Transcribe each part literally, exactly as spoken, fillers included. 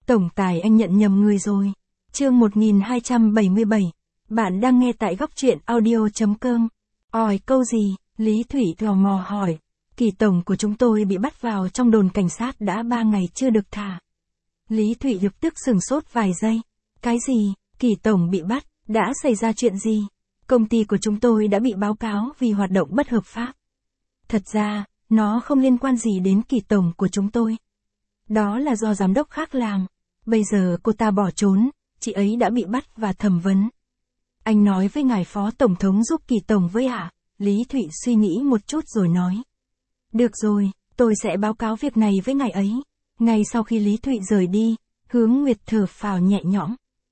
Tổng tài anh nhận nhầm người rồi. Chương một nghìn hai trăm bảy mươi bảy. Bạn đang nghe tại góc truyện audio.com. Ỏi câu gì? Lý Thụy tò mò hỏi. Kỳ tổng của chúng tôi bị bắt vào trong đồn cảnh sát đã ba ngày chưa được thả. Lý Thụy lập tức sửng sốt vài giây. Cái gì? Kỳ tổng bị bắt, đã xảy ra chuyện gì? Công ty của chúng tôi đã bị báo cáo vì hoạt động bất hợp pháp. Thật ra, nó không liên quan gì đến kỳ tổng của chúng tôi. Đó là do giám đốc khác làm. Bây giờ cô ta bỏ trốn, chị ấy đã bị bắt và thẩm vấn. Anh nói với ngài phó tổng thống giúp kỳ tổng với ạ. À? Lý Thụy suy nghĩ một chút rồi nói. Được rồi, tôi sẽ báo cáo việc này với ngài ấy. Ngay sau khi Lý Thụy rời đi, Hướng Nguyệt thở phào nhẹ nhõm.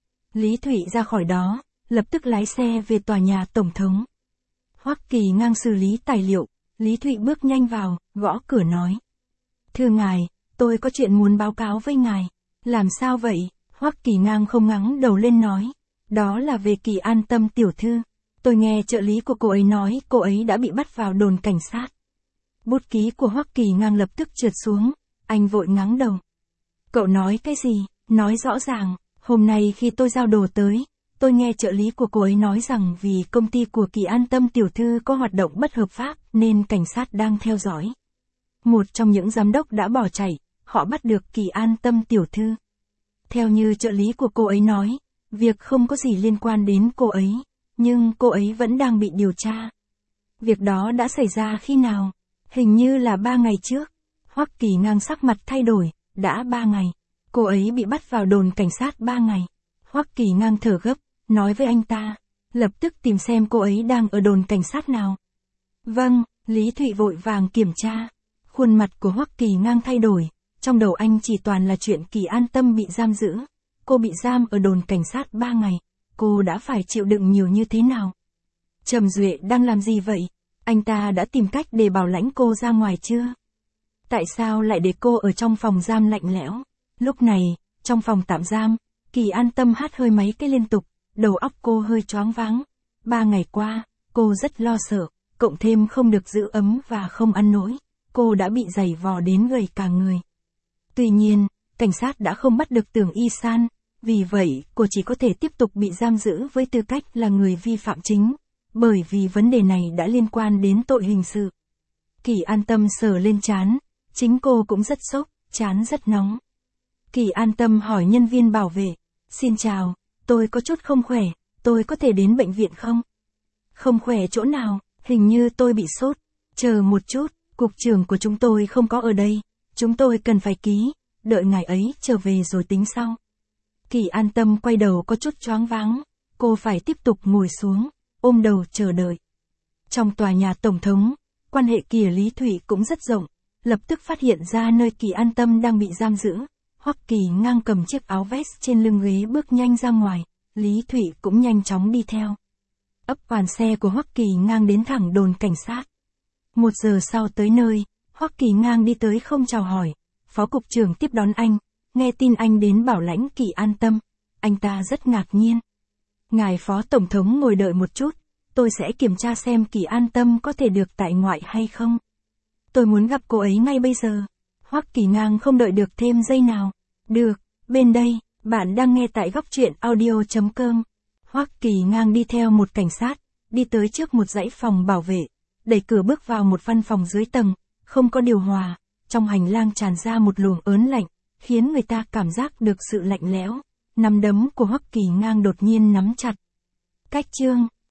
Lý Thụy ra khỏi đó, lập tức lái xe về tòa nhà tổng thống. Hoắc Kỳ ngang xử lý tài liệu, Lý Thụy bước nhanh vào, gõ cửa nói. Thưa ngài, tôi có chuyện muốn báo cáo với ngài. Làm sao vậy? Hoắc Kỳ ngang không ngẩng đầu lên nói. Đó là về Kỳ An Tâm tiểu thư. Tôi nghe trợ lý của cô ấy nói cô ấy đã bị bắt vào đồn cảnh sát. Bút ký của Hoắc Kỳ ngang lập tức trượt xuống, anh vội ngẩng đầu. Cậu nói cái gì? Nói rõ ràng, hôm nay khi tôi giao đồ tới, tôi nghe trợ lý của cô ấy nói rằng vì công ty của Kỳ An Tâm tiểu thư có hoạt động bất hợp pháp nên cảnh sát đang theo dõi. Một trong những giám đốc đã bỏ chạy, họ bắt được Kỳ An Tâm tiểu thư. Theo như trợ lý của cô ấy nói, việc không có gì liên quan đến cô ấy, nhưng cô ấy vẫn đang bị điều tra. Việc đó đã xảy ra khi nào? Hình như là ba ngày trước. Hoắc Kỳ ngang sắc mặt thay đổi, đã ba ngày. Cô ấy bị bắt vào đồn cảnh sát ba ngày. Hoắc Kỳ ngang thở gấp, nói với anh ta, lập tức tìm xem cô ấy đang ở đồn cảnh sát nào. Vâng, Lý Thụy vội vàng kiểm tra. Khuôn mặt của Hoắc Kỳ ngang thay đổi, trong đầu anh chỉ toàn là chuyện Kỳ An Tâm bị giam giữ. Cô bị giam ở đồn cảnh sát ba ngày, cô đã phải chịu đựng nhiều như thế nào? Trầm Duệ đang làm gì vậy? Anh ta đã tìm cách để bảo lãnh cô ra ngoài chưa? Tại sao lại để cô ở trong phòng giam lạnh lẽo? Lúc này, trong phòng tạm giam, Kỳ An Tâm hát hơi mấy cái liên tục, đầu óc cô hơi choáng váng. Ba ngày qua, cô rất lo sợ, cộng thêm không được giữ ấm và không ăn nổi, cô đã bị giày vò đến gầy cả người. Tuy nhiên, cảnh sát đã không bắt được Tưởng Y San, vì vậy cô chỉ có thể tiếp tục bị giam giữ với tư cách là người vi phạm chính, bởi vì vấn đề này đã liên quan đến tội hình sự. Kỳ An Tâm sờ lên trán, chính cô cũng rất sốc, trán rất nóng. Kỳ An Tâm hỏi nhân viên bảo vệ, xin chào, tôi có chút không khỏe, tôi có thể đến bệnh viện không? Không khỏe chỗ nào, hình như tôi bị sốt, chờ một chút, cục trưởng của chúng tôi không có ở đây, chúng tôi cần phải ký, đợi ngài ấy trở về rồi tính sau. Kỳ An Tâm quay đầu có chút choáng váng, cô phải tiếp tục ngồi xuống, ôm đầu chờ đợi. Trong tòa nhà tổng thống, quan hệ Kỳ Lý Thụy cũng rất rộng, lập tức phát hiện ra nơi Kỳ An Tâm đang bị giam giữ. Hoắc Kỳ ngang cầm chiếc áo vest trên lưng ghế bước nhanh ra ngoài, Lý Thụy cũng nhanh chóng đi theo. Ấp hoàn xe của Hoắc Kỳ ngang đến thẳng đồn cảnh sát. Một giờ sau tới nơi, Hoắc Kỳ ngang đi tới không chào hỏi, phó cục trưởng tiếp đón anh, nghe tin anh đến bảo lãnh Kỳ An Tâm, anh ta rất ngạc nhiên. Ngài phó tổng thống ngồi đợi một chút, tôi sẽ kiểm tra xem Kỳ An Tâm có thể được tại ngoại hay không. Tôi muốn gặp cô ấy ngay bây giờ. Hoắc Kỳ ngang không đợi được thêm giây nào. Được, bên đây, bạn đang nghe tại góc truyện audio.com. Hoắc Kỳ ngang đi theo một cảnh sát, đi tới trước một dãy phòng bảo vệ, đẩy cửa bước vào một văn phòng dưới tầng, không có điều hòa, trong hành lang tràn ra một luồng ớn lạnh, khiến người ta cảm giác được sự lạnh lẽo. Nắm đấm của Hoắc Kỳ ngang đột nhiên nắm chặt. Cách chương